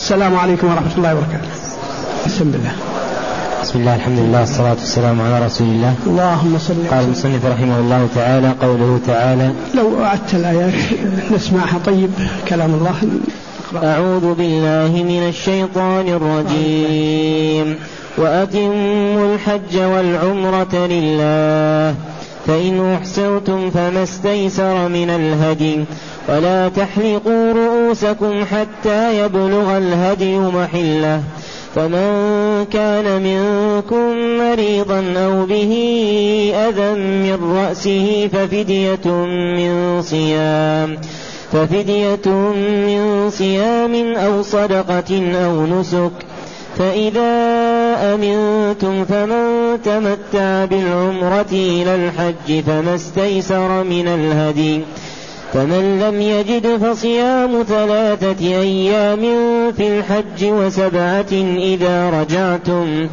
السلام عليكم ورحمة الله وبركاته. بسم الله. بسم الله الحمد لله والصلاة والسلام على رسول الله. اللهم صل. قال المصنف رحمه الله تعالى: قوله تعالى. لو أعدت الآيات نسمعها. طيب كلام الله. أعوذ بالله من الشيطان الرجيم. وأتموا الحج والعمرة لله فإن أحسنتم فما استيسر من الهدي ولا تحلقوا رؤوسكم حتى يبلغ الهدي محله فمن كان منكم مريضا أو به أذى من رأسه ففدية من صيام أو صدقة أو نسك فإذا أمنتم فمن تمتع بالعمرة إلى الحج فما استيسر من الهدي فمن لم يجد فصيام 3 أيام في الحج و7 إذا رجعتم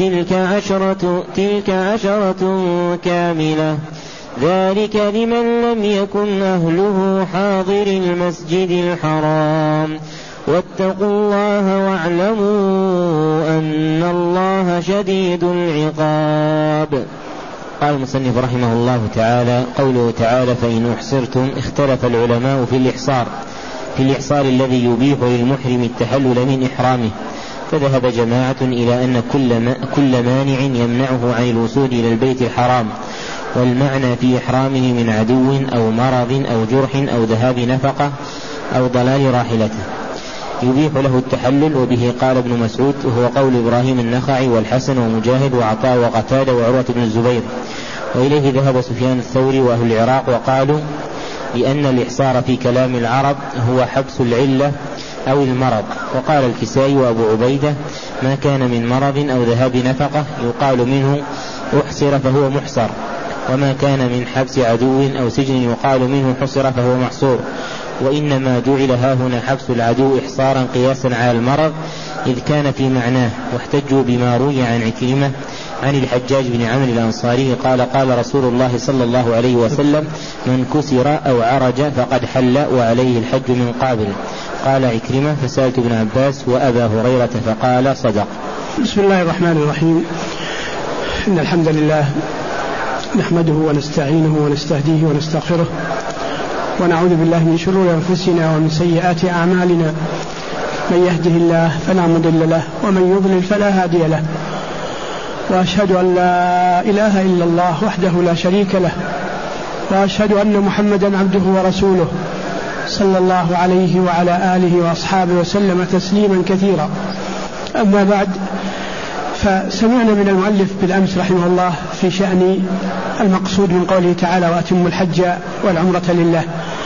تلك عشرة كاملة ذلك لمن لم يكن أهله حاضر المسجد الحرام واتقوا الله واعلموا أن الله شديد العقاب. قال المصنف رحمه الله تعالى: قوله تعالى: فإن أحصرتم. اختلف العلماء في الإحصار الذي يبيح للمحرم التحلل من إحرامه، فذهب جماعة إلى أن كل مانع يمنعه عن الوصول إلى البيت الحرام، والمعنى في إحرامه من عدو أو مرض أو جرح أو ذهاب نفقة أو ضلال راحلته يبيح له التحلل، وبه قال ابن مسعود، وهو قول إبراهيم النخعي والحسن ومجاهد وعطاء وقتادة وعروة بن الزبير، وإليه ذهب سفيان الثوري وأهل العراق، وقالوا بأن الإحصار في كلام العرب هو حبس العلة أو المرض. وقال الكسائي وأبو عبيدة: ما كان من مرض أو ذهاب نفقة يقال منه أحصر فهو محصر، وما كان من حبس عدو أو سجن يقال منه حصر فهو محصور، وإنما جعل هاهنا حبس العدو إحصارا قياسا على المرض إذ كان في معناه. واحتجوا بما روي عن عكرمة عن الحجاج بن عمرو الأنصاري قال: قال رسول الله صلى الله عليه وسلم: من كسر أو عرج فقد حل وعليه الحج من قابل. قال عكرمة: فسألت ابن عباس وأبا هريرة فقال: صدق. بسم الله الرحمن الرحيم. إن الحمد لله نحمده ونستعينه ونستهديه ونستغفره، ونعوذ بالله من شرور أنفسنا ومن سيئات أعمالنا، من يهده الله فلا مضل له ومن يضلل فلا هادي له، وأشهد أن لا إله إلا الله وحده لا شريك له، وأشهد أن محمدا عبده ورسوله صلى الله عليه وعلى آله وأصحابه وسلم تسليما كثيرا. أما بعد، فسمعنا من المؤلف بالأمس رحمه الله في شأن المقصود من قوله تعالى: وأتموا الحج والعمرة لله،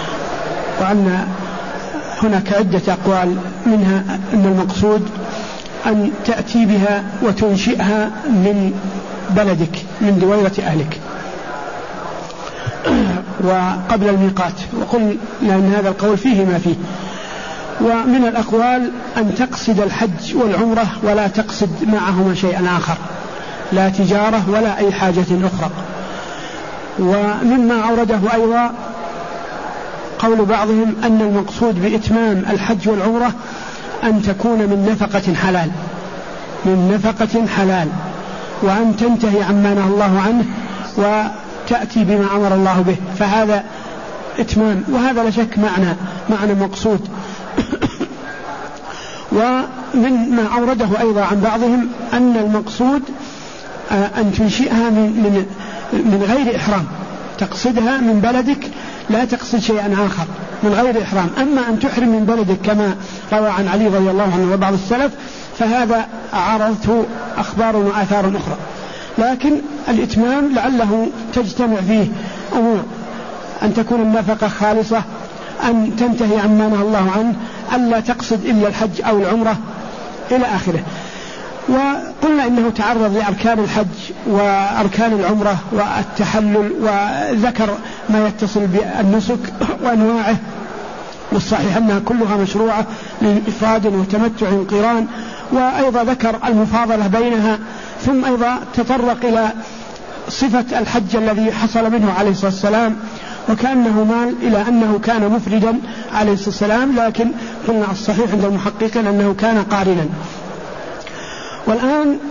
وأن هناك عدة أقوال، منها أن المقصود أن تأتي بها وتنشئها من بلدك، من دويرة أهلك وقبل الميقات، وقلنا أن هذا القول فيه ما فيه. ومن الأقوال أن تقصد الحج والعمرة ولا تقصد معهما شيئا آخر، لا تجارة ولا أي حاجة أخرى. ومما أورده أيضا قول بعضهم أن المقصود بإتمام الحج والعمرة أن تكون من نفقة حلال، وأن تنتهي عما نهى الله عنه وتأتي بما أمر الله به، فهذا إتمام، وهذا لا شك معنى مقصود. ومن ما أورده أيضا عن بعضهم أن المقصود أن تنشئها من غير إحرام، تقصدها من بلدك، لا تقصد شيئا آخر من غير إحرام. أما أن تحرم من بلدك كما روى عن علي رضي الله عنه وبعض السلف، فهذا عرضته أخبار وآثار أخرى. لكن الإتمام لعله تجتمع فيه أمور: أن تكون النفقة خالصة، أن تنتهي عما نهى الله عنه، ألا تقصد إلا الحج أو العمرة إلى آخره. وقلنا إنه تعرض لأركان الحج وأركان العمرة والتحلل، وذكر ما يتصل بالنسك وأنواعه، والصحيح أنها كلها مشروعة لإفراد وتمتع قران، وأيضا ذكر المفاضلة بينها، ثم أيضا تطرق إلى صفة الحج الذي حصل منه عليه الصلاة والسلام، وكأنه مال إلى أنه كان مفردا عليه الصلاة والسلام، لكن قلنا الصحيح عند المحققين أنه كان قارنا. والآن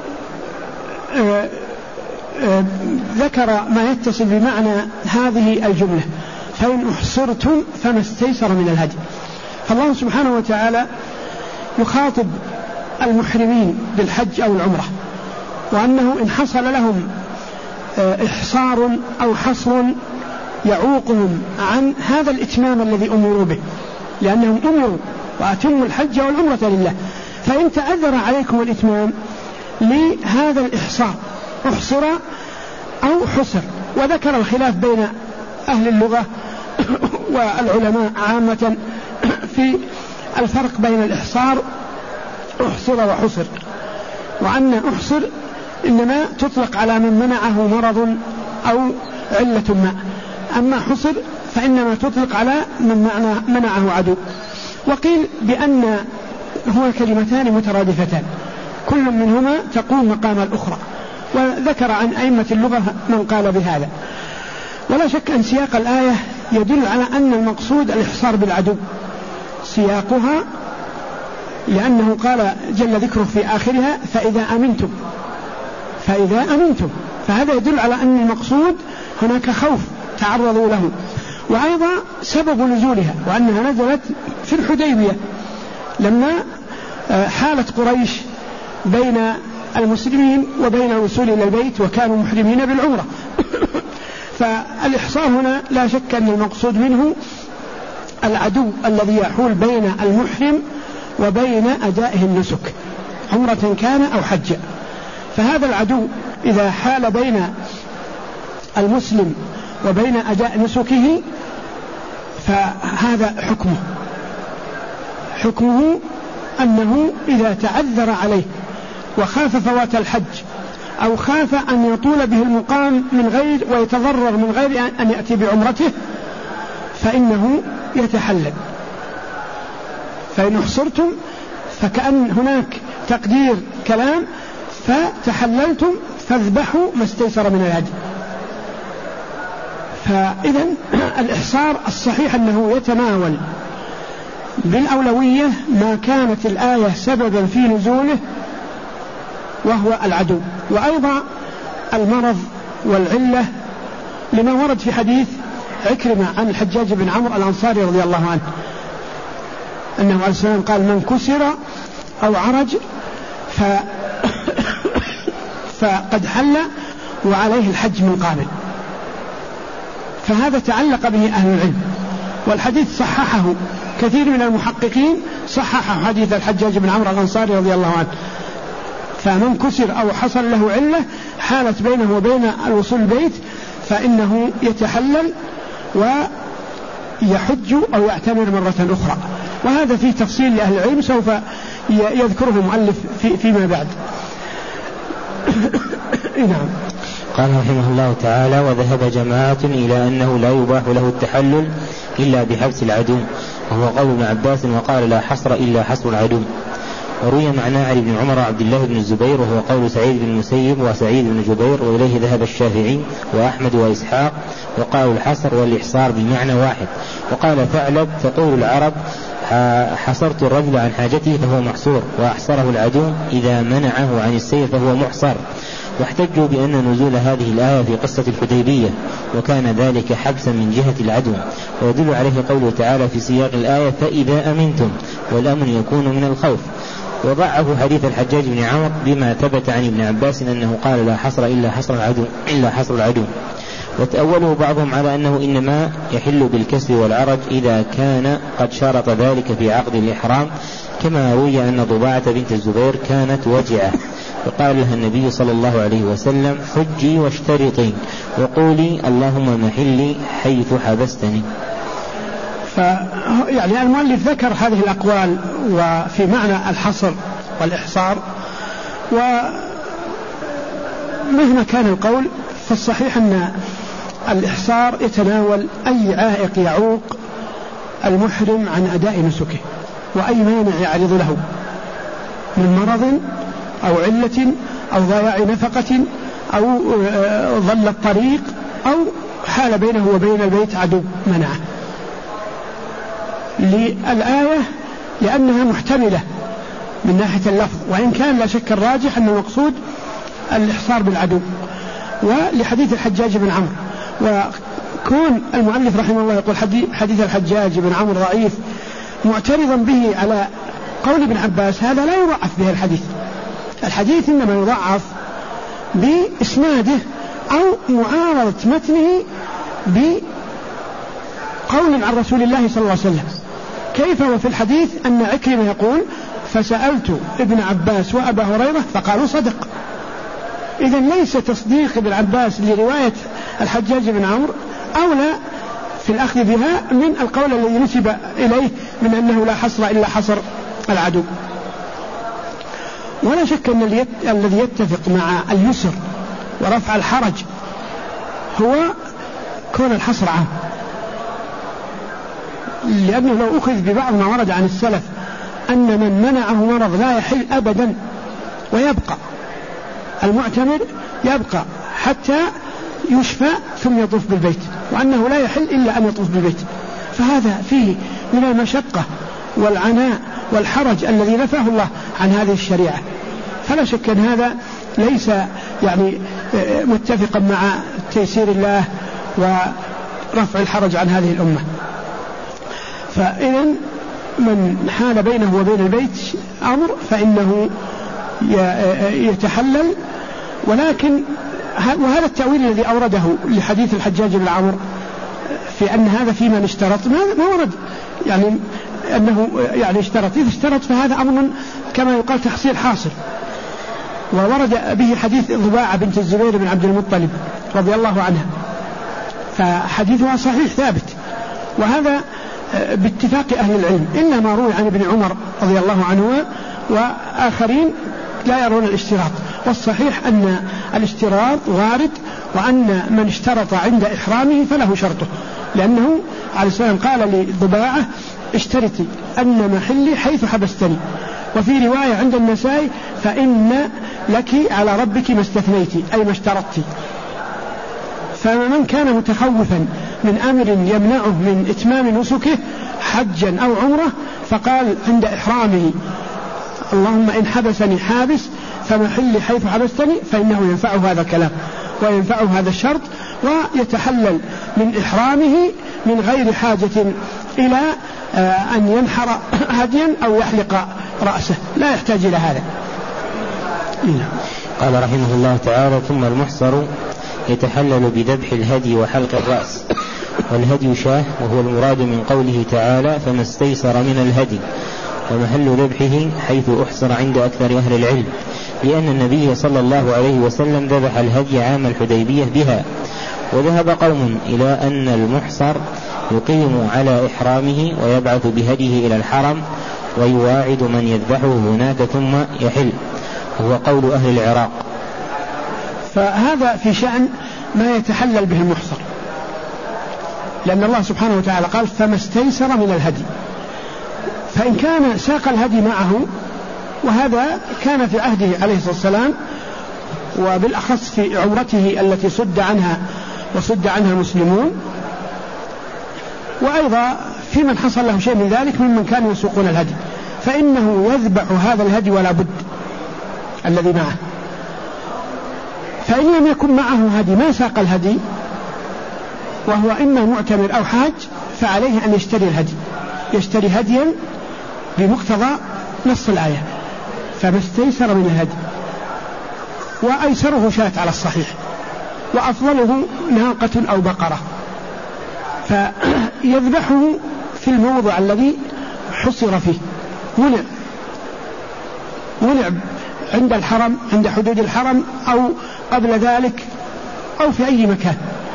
ذكر ما يتصل بمعنى هذه الجملة: فإن أحصرتم فما استيسر من الهدي. فالله سبحانه وتعالى يخاطب المحرمين بالحج أو العمرة، وأنه إن حصل لهم إحصار أو حصر يعوقهم عن هذا الإتمام الذي أمروا به، لأنهم أمروا وأتموا الحج والعمرة لله، فإن تعذر عليكم الإتمام لهذا الإحصار، أحصر أو حصر. وذكر الخلاف بين أهل اللغة والعلماء عامة في الفرق بين الإحصار أحصر وحصر، وأن أحصر إنما تطلق على من منعه مرض أو علة ما، أما حصر فإنما تطلق على من منعه عدو. وقيل بأن هو كلمتان مترادفتان كل منهما تقوم مقام الأخرى، وذكر عن أئمة اللغة من قال بهذا. ولا شك أن سياق الآية يدل على أن المقصود الإحصار بالعدو سياقها، لأنه قال جل ذكره في آخرها: فإذا أمنتم، فهذا يدل على أن المقصود هناك خوف تعرضوا له. وأيضا سبب نزولها وأنها نزلت في الحديبية لما حالت قريش بين المسلمين وبين الوصول إلى البيت وكانوا محرمين بالعمرة. فالإحصار هنا لا شك أن المقصود منه العدو الذي يحول بين المحرم وبين أدائه النسك عمرة كان أو حجة. فهذا العدو إذا حال بين المسلم وبين أداء نسكه فهذا حكمه أنه إذا تعذر عليه وخاف فوات الحج أو خاف أن يطول به المقام من غير ويتضرر من غير أن يأتي بعمرته فإنه يتحلل. فإن أحصرتم فكأن هناك تقدير كلام: فتحللتم فاذبحوا ما استيسر من الهدي. فإذا الإحصار الصحيح أنه يتناول بالأولوية ما كانت الآية سببا في نزوله وهو العدو، وأيضا المرض والعلة، لما ورد في حديث عكرمة عن الحجاج بن عمرو الأنصاري رضي الله عنه أنه عليه السلام قال: من كسر أو عرج فقد حل وعليه الحج من قابل. فهذا تعلق به أهل العلم، والحديث صححه كثير من المحققين، صححه حديث الحجاج بن عمرو الأنصاري رضي الله عنه. فمن كسر أو حصل له علة حالت بينه وبين الوصول البيت فإنه يتحلل ويحج أو يعتمر مرة أخرى. وهذا فيه تفصيل لأهل العلم سوف يذكره المؤلف فيما بعد. نعم. قال رحمه الله تعالى: وذهب جماعة إلى أنه لا يباح له التحلل إلا بحبس العدو، وهو قول ابن عباس، وقال: لا حصر إلا حصر العدو. وروي معناه عن ابن عمر وعبد الله بن الزبير، وهو قول سعيد بن المسيب وسعيد بن جبير، وإليه ذهب الشافعي وأحمد وإسحاق، وقالوا الحصر والإحصار بالمعنى واحد. وقال ثعلب: تقول العرب: حصرت الرجل عن حاجته فهو محصور، وأحصره العدو إذا منعه عن السير فهو محصر. واحتجوا بأن نزول هذه الآية في قصة الحديبية، وكان ذلك حبسا من جهة العدو. ويدل عليه قوله تعالى في سياق الآية: فإذا أمنتم، والأمن يكون من الخوف. وضعه حديث الحجاج بن عمرو بما ثبت عن ابن عباس أنه قال: لا حصر إلا حصر العدو. وتأوله بعضهم على أنه إنما يحل بالكسر والعرج إذا كان قد شارط ذلك في عقد الإحرام، كما روي أن ضباعة بنت الزبير كانت وجعة فقال لها النبي صلى الله عليه وسلم: حجي واشترطي وقولي اللهم محلي حيث حبستني. يعني المؤلف ذكر هذه الأقوال وفي معنى الحصر والإحصار، ومهما كان القول فالصحيح أن الإحصار يتناول أي عائق يعوق المحرم عن أداء نسكه، وأي مانع يعرض له من مرض أو علة أو ضياع نفقة أو ظل الطريق أو حال بينه وبين البيت عدو منعه. للآية لأنها محتملة من ناحية اللفظ، وإن كان لا شك الراجح أن المقصود الإحصار بالعدو. ولحديث الحجاج بن عمرو، وكون المؤلف رحمه الله يقول حديث الحجاج بن عمرو ضعيف معترضا به على قول ابن عباس، هذا لا يضعف به الحديث إنما يضعف بإسناده أو معارضة متنه بقول عن رسول الله صلى الله عليه وسلم. كيف وفي الحديث أن عكرمة يقول فسألت ابن عباس وأبا هريرة فقالوا صدق. إذن ليس تصديق ابن عباس لرواية الحجاج بن عمرو أولى في الأخذ بها من القول الذي نسب إليه من أنه لا حصر إلا حصر العدو. ولا شك أن الذي يتفق مع اليسر ورفع الحرج هو كون الحصر عام، لأنه لو أخذ ببعض ما ورد عن السلف أن من منعه مرض لا يحل أبدا ويبقى المعتمر يبقى حتى يشفى ثم يطوف بالبيت، وأنه لا يحل إلا أن يطوف بالبيت، فهذا فيه من المشقة والعناء والحرج الذي نفاه الله عن هذه الشريعة. فلا شك أن هذا ليس يعني متفقا مع تيسير الله ورفع الحرج عن هذه الأمة. فإذن من حال بينه وبين البيت أمر فإنه يتحلل. ولكن وهذا التأويل الذي أورده لحديث الحجاج بن عمرو في أن هذا فيما اشترط ما ورد، يعني أنه يعني اشترط، إذا اشترط فهذا أمر كما يقال تحصيل حاصل. وورد به حديث ضباعة بنت الزبير بن عبد المطلب رضي الله عنها، فحديثها صحيح ثابت، وهذا باتفاق أهل العلم، إلا ما روي عن ابن عمر رضي الله عنه وآخرين لا يرون الاشتراط. والصحيح أن الاشتراط وارد، وأن من اشترط عند إحرامه فله شرطه، لأنه عليه السلام قال لضباعة اشترطي أن محلي حيث حبستني. وفي رواية عند النسائي فإن لك على ربك ما استثنيتي، أي ما اشترطتي. فمن كان متخوفا من أمر يمنعه من إتمام نسكه حجا أو عمره فقال عند إحرامه اللهم إن حبسني حابس فمحلي حيث حبستني، فإنه ينفعه هذا الكلام وينفعه هذا الشرط، ويتحلل من إحرامه من غير حاجة إلى أن ينحر هديا أو يحلق رأسه، لا يحتاج إلى هذا. قال رحمه الله تعالى: ثم المحصر يتحلل بذبح الهدي وحلق الرأس. والهدي شاه، وهو المراد من قوله تعالى فما استيسر من الهدي، ومحل ذبحه حيث أحصر عند أكثر أهل العلم، لأن النبي صلى الله عليه وسلم ذبح الهدي عام الحديبية بها. وذهب قوم إلى أن المحصر يقيم على إحرامه ويبعث بهديه إلى الحرم ويواعد من يذبحه هناك ثم يحل، وهو قول أهل العراق. فهذا في شأن ما يتحلل به المحصر، لأن الله سبحانه وتعالى قال فما استيسر من الهدي، فإن كان ساق الهدي معه، وهذا كان في عهده عليه الصلاة والسلام، وبالأخص في عمرته التي صد عنها المسلمون، وأيضا في من حصل له شيء من ذلك ممن كانوا يسوقون الهدي، فإنه يذبح هذا الهدي ولا بد الذي معه. فإن لم يكن معه هدي ما ساق الهدي وهو إما معتمر أو حاج، فعليه أن يشتري الهدي، يشتري هديا بمقتضى نص الآية فما استيسر من الهدي، وأيسره شاة على الصحيح، وأفضله ناقة أو بقرة، فيذبحه في الموضع الذي حصر فيه، منع عند الحرم، عند حدود الحرم أو قبل ذلك أو في أي مكان،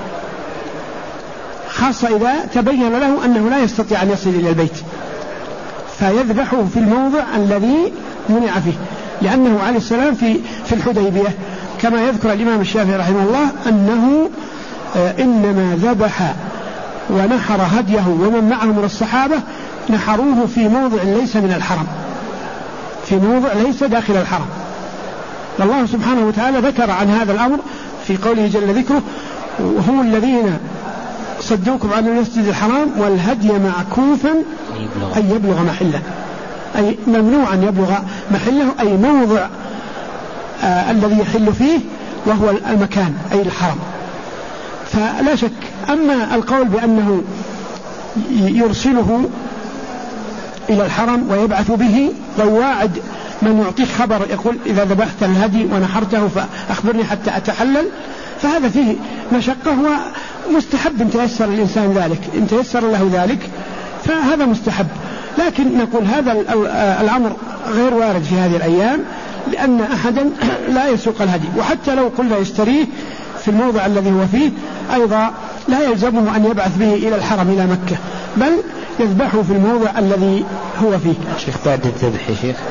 خاصة إذا تبين له أنه لا يستطيع أن يصل إلى البيت، فيذبحه في الموضع الذي منع فيه. لأنه عليه السلام في الحديبية كما يذكر الإمام الشافعي رحمه الله أنه إنما ذبح ونحر هديه ومن معه من الصحابة نحروه في موضع ليس من الحرم، في موضع ليس داخل الحرم. والله سبحانه وتعالى ذكر عن هذا الأمر في قوله جل ذكره: وهم الذين صدوكم عن المسجد الحرام والهدي معكوفا أن يبلغ محله. أي ممنوع أن يبلغ محله أي موضع الذي يحل فيه وهو المكان أي الحرم. فلا شك. أما القول بأنه يرسله إلى الحرم ويبعث به ويواعد من يعطيك خبر يقول إذا ذبحت الهدي ونحرته فأخبرني حتى أتحلل، فهذا فيه مشقة ومستحب إن تيسر الإنسان ذلك، إن تيسر له ذلك فهذا مستحب. لكن نقول هذا الأمر غير وارد في هذه الأيام، لأن أحدا لا يسوق الهدي، وحتى لو قلنا يشتريه في الموضع الذي هو فيه أيضا لا يلزمه أن يبعث به إلى الحرم إلى مكة، بل يذبحه في الموضع الذي هو فيه. شيخ بعد الذبح يا شيخ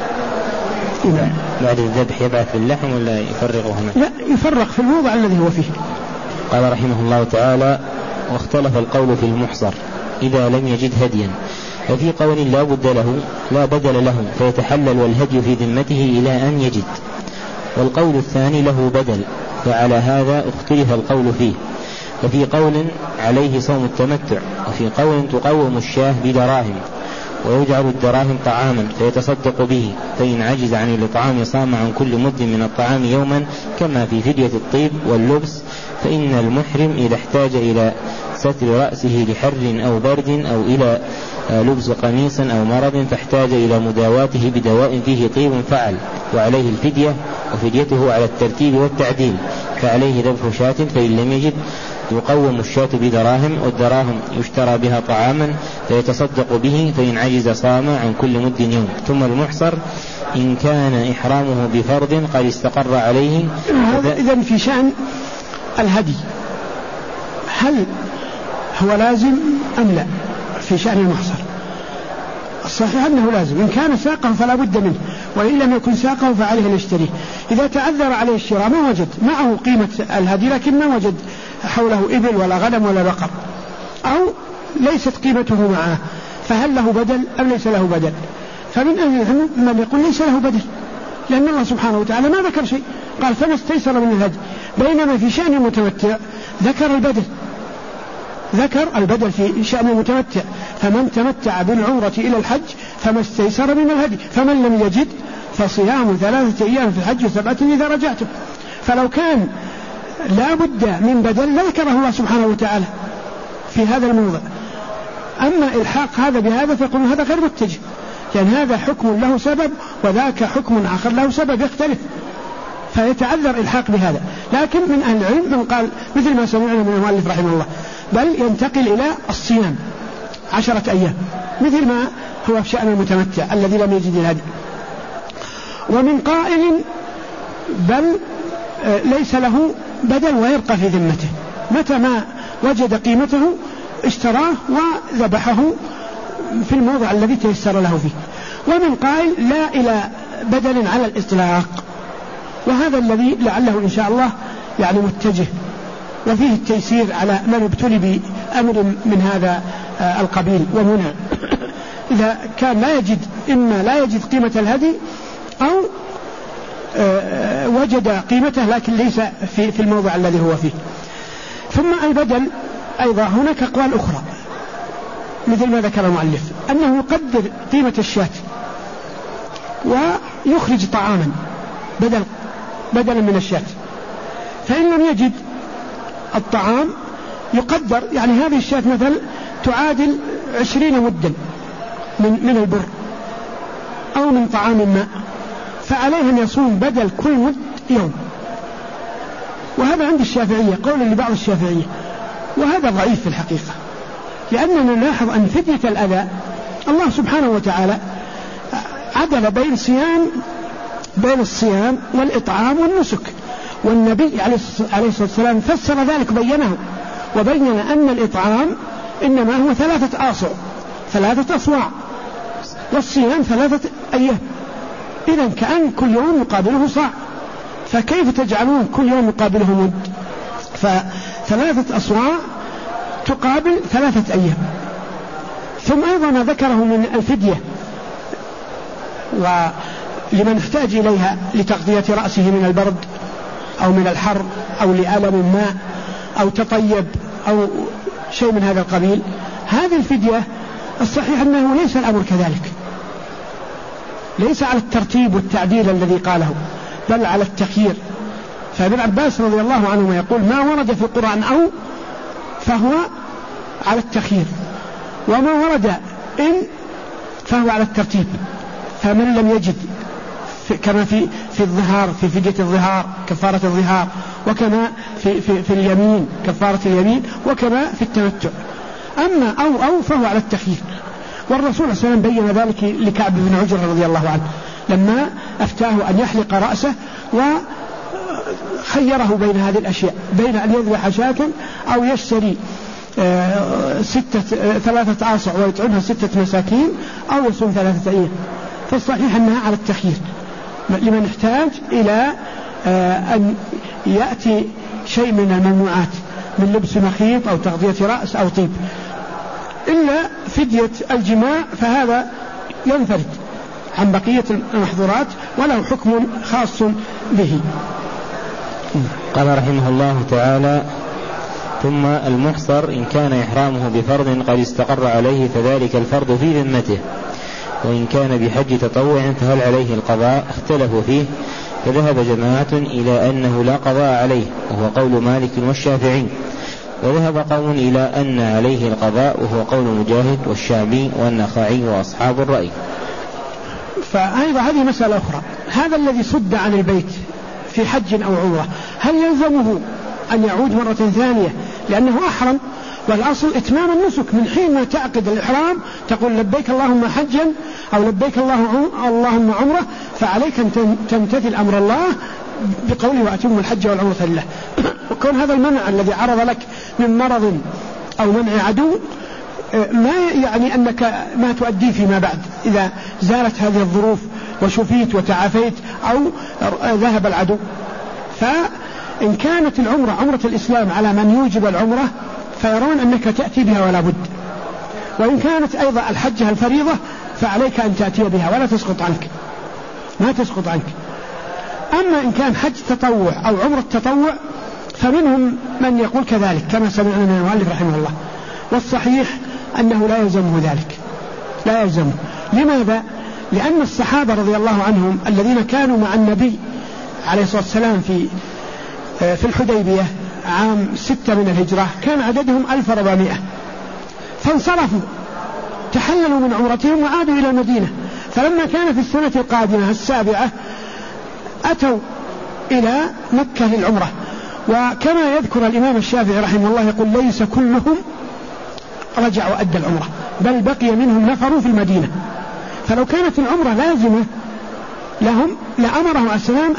بعد الذبح يبعث باللحم ولا يفرغه هنا؟ لا، يفرق في الموضع الذي هو فيه. قال رحمه الله تعالى: واختلف القول في المحصر إذا لم يجد هديا، ففي قول لا بدل له فيتحلل والهدي في ذمته إلى أن يجد، والقول الثاني له بدل، فعلى هذا اختلف القول فيه. ففي قول عليه صوم التمتع، وفي قول تقوم الشاه بدراهم ويجعل الدراهم طعاما فيتصدق به، فإن عجز عن الإطعام صام عن كل مد من الطعام يوما، كما في فدية الطيب واللبس. فإن المحرم إذا احتاج إلى ستر رأسه لحر أو برد أو إلى لبس قميص أو مرض فاحتاج إلى مداواته بدواء فيه طيب فعل، وعليه الفدية، وفديته على الترتيب والتعديل، فعليه ذبح شاة، فإن لم يجد يقوم الشاة بدراهم، والدراهم يشترى بها طعاما فيتصدق به، فإن عجز صام عن كل مد يوم. ثم المحصر إن كان إحرامه بفرض قد استقر عليه. إذن في شأن الهدي هل هو لازم أم لا؟ في شأن المحصر الصحيح أنه لازم، إن كان ساقه فلا بد منه، وإن لم يكن ساقه فعليه أن يشتريه. إذا تعذر عليه الشراء ما وجد معه قيمة الهدي لكن ما وجد حوله إبل ولا غنم ولا بقر، أو ليست قيمته معه، فهل له بدل أم ليس له بدل؟ فمن أهل العلم من يقول ليس له بدل، لأن الله سبحانه وتعالى ما ذكر شيء، قال فما استيسر من الهدي، بينما في شأن المتمتع ذكر البدل في شأن المتمتع، فمن تمتع بالعمرة إلى الحج فما استيسر من الهدي، فمن لم يجد فصيام 3 أيام في الحج و7 إذا رجعتم. فلو كان لا بد من بدل لذكره الله سبحانه وتعالى في هذا الموضع. أما إلحاق هذا بهذا فيقول هذا غير متجه، لأن هذا حكم له سبب وذاك حكم آخر له سبب يختلف، فيتعذر إلحاق بهذا. لكن من أهل العلم من قال مثل ما سمعنا من المؤلف رحمه الله، بل ينتقل إلى الصيام 10 أيام مثل ما هو في شأن المتمتع الذي لم يجد الهدي. ومن قائل بل ليس له بدل ويبقى في ذمته، متى ما وجد قيمته اشتراه وذبحه في الموضع الذي تيسر له فيه. ومن قائل لا إلى بدل على الإطلاق، وهذا الذي لعله إن شاء الله يعني متجه، وفيه التيسير على من ابتلي بأمر من هذا القبيل ومنع، إذا كان إما لا يجد قيمة الهدي أو وجد قيمته لكن ليس في الموضع الذي هو فيه. ثم البدل أيضا هناك أقوال أخرى مثل ما ذكر المؤلف أنه يقدر قيمة الشاة ويخرج طعاما بدلا من الشاة، فإن لم يجد الطعام يقدر، يعني هذه الشاة مثل تعادل 20 مدا من البر أو من طعام ما، فعليه أن يصوم بدل كل مد يوم. وهذا عند الشافعية قول لبعض الشافعية، وهذا ضعيف في الحقيقة، لأننا نلاحظ أن فدية الأذى الله سبحانه وتعالى عدل بين الصيام والإطعام والنسك، والنبي عليه الصلاة والسلام فسر ذلك بينه، وبين أن الإطعام إنما هو 3 أصواع، والصيام 3 أيام، إذن كأن كل يوم يقابله صاع، فكيف تجعلون كل يوم يقابله مد؟ ف3 أصواع تقابل 3 أيام. ثم أيضا ما ذكره من الفدية ولمن احتاج إليها لتغطية رأسه من البرد أو من الحر أو لألم ماء أو تطيب أو شيء من هذا القبيل، هذه الفدية الصحيح أنه ليس الأمر كذلك، ليس على الترتيب والتعديل الذي قاله، بل على التخيير. فابن عباس رضي الله عنهما يقول ما ورد في القرآن أو فهو على التخيير، وما ورد إن فهو على الترتيب. فمن لم يجد كما في الظهار، في فدية الظهار كفارة الظهار، وكما في اليمين كفارة اليمين، وكما في التمتع. أما أو فهو على التخيير. والرسول صلى الله عليه وسلم بين ذلك لكعب بن عجرة رضي الله عنه لما أفتاه أن يحلق رأسه، وخيره بين هذه الأشياء، بين أن يذبح شاة أو يشتري 3 آصع ويطعمها 6 مساكين، أو يصوم 3 أيام. فالصحيح أنها على التخيير لمن احتاج إلى أن يأتي شيء من الممنوعات من لبس مخيط أو تغطية رأس أو طيب. إلا فدية الجماع فهذا ينفرد عن بقية المحظورات وله حكم خاص به. قال رحمه الله تعالى: ثم المحصر إن كان إحرامه بفرض قد استقر عليه فذلك الفرض في ذمته، وإن كان بحج تطوع فهل عليه القضاء؟ اختلفوا فيه، فذهب جماعة إلى أنه لا قضاء عليه وهو قول مالك والشافعي، وذهب قوم إلى أن عليه القضاء وهو قول مجاهد والشعبي والنخعي وأصحاب الرأي. فأيضا هذه مسألة أخرى، هذا الذي صد عن البيت في حج أو عمرة هل يلزمه أن يعود مرة ثانية لأنه أحرم؟ والأصل إتمام النسك من حين ما تعقد الإحرام تقول لبيك اللهم حجا أو لبيك اللهم عمرة، فعليك أن تمتثل أمر الله بقوله وأتم الحج والعمرة لله. وكون هذا المنع الذي عرض لك من مرض أو منع عدو ما يعني أنك ما تؤدي فيما بعد إذا زالت هذه الظروف وشفيت وتعافيت أو ذهب العدو. فإن كانت العمرة عمرة الإسلام على من يوجب العمرة فيرون أنك تأتي بها ولا بد، وإن كانت أيضا الحجة الفريضة فعليك أن تأتي بها ولا تسقط عنك، ما تسقط عنك. أما إن كان حج تطوع أو عمرة تطوع فمنهم من يقول كذلك كما سمعنا من المؤلف رحمه الله، والصحيح أنه لا يلزمه ذلك، لا يلزمه. لماذا؟ لأن الصحابة رضي الله عنهم الذين كانوا مع النبي عليه الصلاة والسلام في الحديبية عام 6 من الهجرة كان عددهم 1400، فانصرفوا تحللوا من عمرتهم وعادوا إلى المدينة. فلما كان في السنة القادمة 7 أتوا إلى مكة للعمرة. وكما يذكر الإمام الشافعي رحمه الله يقول ليس كلهم رجعوا وأدى العمرة، بل بقي منهم نفر في المدينة. فلو كانت العمرة لازمة لهم لأمرهم السلام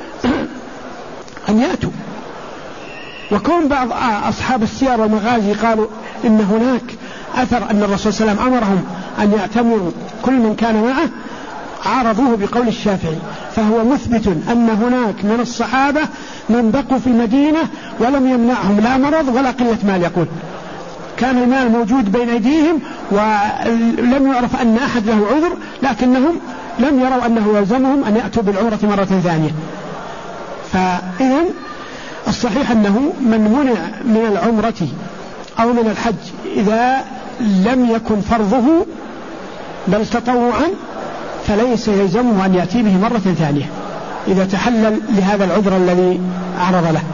أن يأتوا. وكون بعض أصحاب السير والمغازي قالوا إن هناك أثر أن الرسول صلى الله عليه وسلم أمرهم أن يعتمروا كل من كان معه، عارضوه بقول الشافعي، فهو مثبت أن هناك من الصحابة من بقوا في المدينة ولم يمنعهم لا مرض ولا قلة مال. يقول كان المال موجود بين أيديهم ولم يعرف أن أحد له عذر، لكنهم لم يروا أنه يلزمهم أن يأتوا بالعمرة مرة ثانية. فإذن الصحيح أنه من منع من العمرة أو من الحج إذا لم يكن فرضه بل تطوعا فليس يلزمه أن يأتي به مرة ثانية إذا تحلل لهذا العذر الذي عرض له.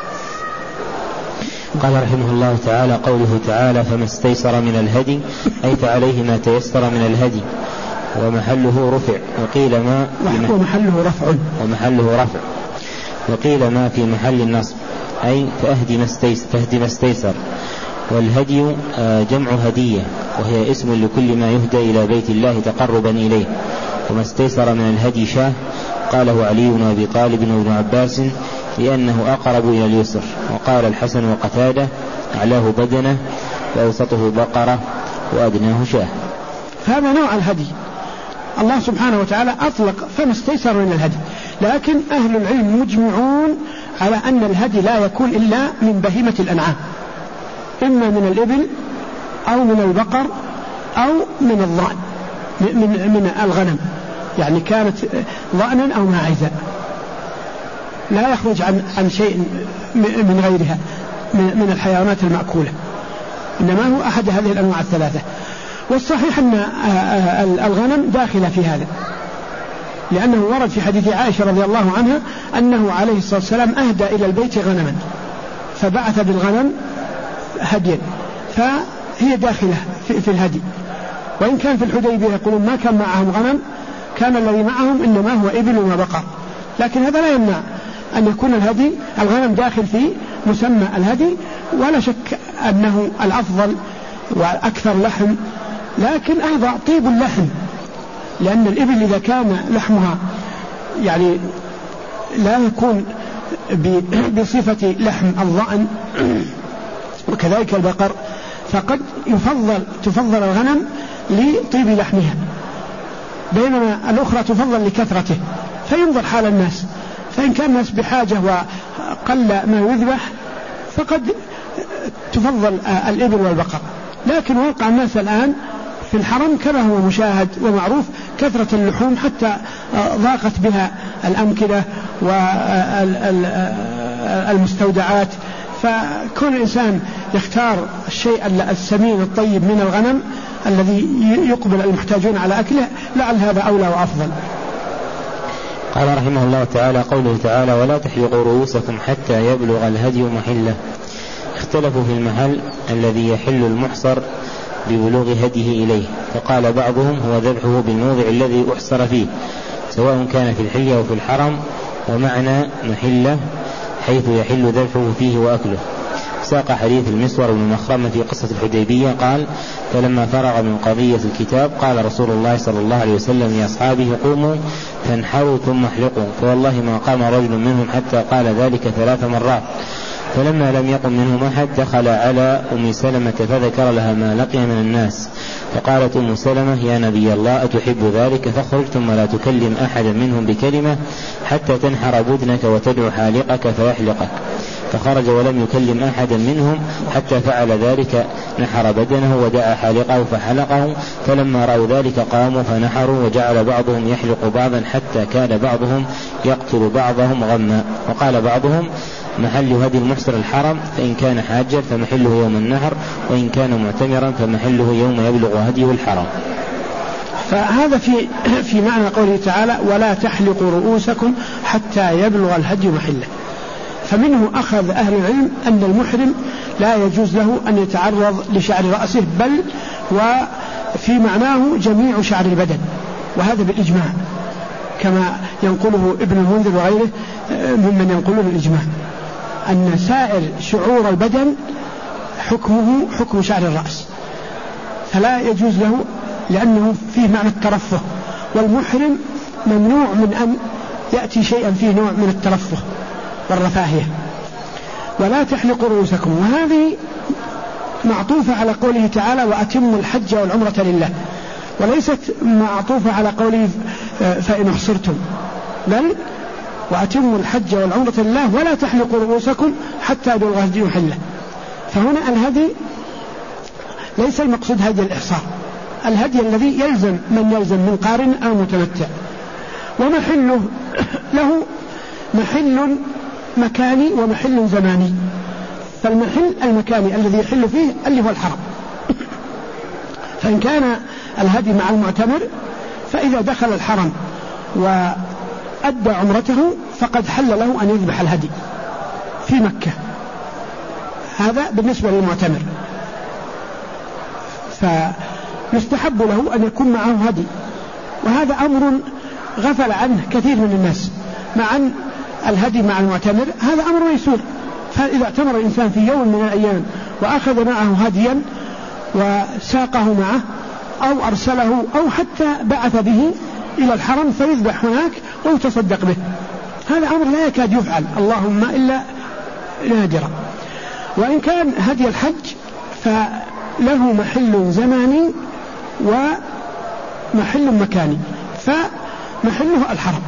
قال رحمه الله تعالى: قوله تعالى فما استيسر من الهدي أي فعليه ما تيسر من الهدي، ومحله رفع وقيل ما ومحله رفع وقيل ما في محل النصب أي فأهدي ما استيسر. والهدي جمع هدية وهي اسم لكل ما يهدى إلى بيت الله تقربا إليه. وما استيسر من الهدي شاه قاله علي بن أبي طالب وابن عباس لأنه أقرب إلى اليسر. وقال الحسن وقتادة أعلاه بدنه وأوسطه بقرة وأدناه شاه. هذا نوع الهدي. الله سبحانه وتعالى أطلق فما استيسر من الهدي، لكن أهل العلم مجمعون على أن الهدي لا يكون إلا من بهيمة الأنعام، إما من الإبل أو من البقر أو من الضأن من الغنم، يعني كانت ضأنا أو ماعزا، لا يخرج عن شيء من غيرها من الحيوانات المأكولة، إنما هو أحد هذه الأنواع الثلاثة. والصحيح أن الغنم داخلة في هذا، لأنه ورد في حديث عائشة رضي الله عنها أنه عليه الصلاة والسلام أهدى إلى البيت غنما فبعث بالغنم هديا، فهي داخلة في الهدي. وإن كان في الحديبية يقولون ما كان معهم غنم، كان الذي معهم إنما هو إبل وبقر، لكن هذا لا يمنع أن يكون الغنم داخل في مسمى الهدي، ولا شك أنه الأفضل وأكثر لحم، لكن أيضا طيب اللحم، لأن الإبل إذا كان لحمها يعني لا يكون بصفة لحم الضأن وكذلك البقر، فقد تفضل الغنم لطيب لحمها، بينما الأخرى تفضل لكثرته، فينظر حال الناس، فإن كان الناس بحاجة وقل ما يذبح فقد تفضل الإبل والبقر. لكن واقع الناس الآن في الحرم كما هو مشاهد ومعروف كثرة اللحوم حتى ضاقت بها الأمكنة والمستودعات، فكون الإنسان يختار الشيء السمين الطيب من الغنم الذي يقبل المحتاجون على أكله لعل هذا أولى وأفضل. قال رحمه الله تعالى: قوله تعالى: ولا تحلقوا رؤوسكم حتى يبلغ الهدي محله. اختلفوا في المحل الذي يحل المحصر ببلوغ هديه إليه، فقال بعضهم هو ذبحه بالموضع الذي أحصر فيه سواء كان في الحلية أو في الحرم، ومعنى محله حيث يحل ذبحه فيه وأكله. ساق حديث المسور بن مخرمة في قصة الحديبية قال: فلما فرغ من قضية الكتاب قال رسول الله صلى الله عليه وسلم لأصحابه: قوموا فانحروا ثم احلقوا، فوالله ما قام رجل منهم حتى قال ذلك 3 مرات. فلما لم يقم منهم أحد دخل على أم سلمة فذكر لها ما لقي من الناس، فقالت أم سلمة: يا نبي الله أتحب ذلك؟ فاخرج ثم لا تكلم أحدا منهم بكلمة حتى تنحر بدنك وتدعو حالقك فيحلقك. فخرج ولم يكلم أحدا منهم حتى فعل ذلك، نحر بدنه ودعا حالقه فحلقه. فلما رأوا ذلك قاموا فنحروا، وجعل بعضهم يحلق بعضا حتى كان بعضهم يقتل بعضهم غما. وقال بعضهم: محل هدي المحصر الحرم، فإن كان حاجا فمحله يوم النحر، وإن كان معتمرا فمحله يوم يبلغ هديه الحرم. فهذا في معنى قوله تعالى: ولا تحلقوا رؤوسكم حتى يبلغ الهدي محله. فمنه أخذ أهل العلم أن المحرم لا يجوز له أن يتعرض لشعر رأسه، بل وفي معناه جميع شعر البدن، وهذا بالإجماع كما ينقله ابن المنذر وغيره ممن ينقلون الإجماع، أن سائر شعور البدن حكمه حكم شعر الرأس، فلا يجوز له لأنه فيه معنى الترفه، والمحرم ممنوع من أن يأتي شيئا فيه نوع من الترفه والرفاهية. ولا تحلقوا رؤوسكم، وهذه معطوفة على قوله تعالى: وأتموا الحج والعمرة لله، وليست معطوفة على قوله فإن احصرتم، بل وأتموا الحج والعمرة لله ولا تحلقوا رؤوسكم حتى يبلغ الهدي محله. فهنا الهدي ليس المقصود هدي الإحصار، الهدي الذي يلزم من يلزم من قارن أو متمتع، ومحله له محل مكاني ومحل زماني. فالمحل المكاني الذي يحل فيه اللي هو الحرم، فإن كان الهدي مع المعتمر فإذا دخل الحرم وأدى عمرته فقد حل له أن يذبح الهدي في مكة، هذا بالنسبة للمعتمر، فيستحب له أن يكون معه هدي، وهذا أمر غفل عنه كثير من الناس، مع أن الهدي مع المعتمر هذا أمر ميسور. فإذا اعتمر الإنسان في يوم من الأيام وأخذ معه هديا وساقه معه أو أرسله أو حتى بعث به إلى الحرم فيذبح هناك ويتصدق به، هذا أمر لا يكاد يفعل اللهم إلا نادرا. وإن كان هدي الحج فله محل زماني ومحل مكاني، فمحله الحرم،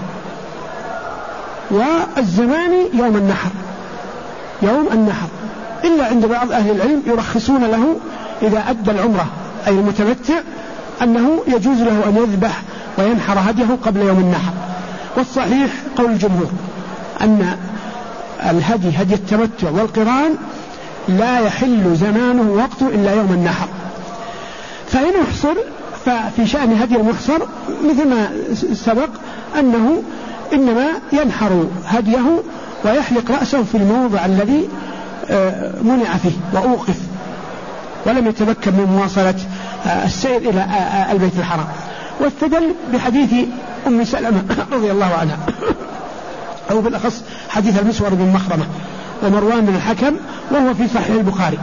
والزماني يوم النحر، إلا عند بعض أهل العلم يرخصون له إذا أدى العمرة أي المتمتع أنه يجوز له أن يذبح وينحر هديه قبل يوم النحر. والصحيح قول الجمهور أن هدي التمتع والقران لا يحل زمانه وقته إلا يوم النحر. فإن احصر ففي شأن هدي المحصر مثل ما سبق أنه إنما ينحر هديه ويحلق رأسه في الموضع الذي منع فيه وأوقف، ولم يتمكن من مواصلة السير إلى البيت الحرام. واستدل بحديث أم سلمة رضي الله عنها، أو بالأخص حديث المسور بن مخرمة ومروان بن الحكم، وهو في صحيح البخاري.